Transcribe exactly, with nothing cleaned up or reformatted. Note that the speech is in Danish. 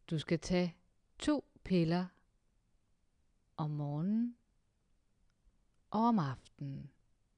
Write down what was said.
Du skal tage to piller om morgenen og om aftenen.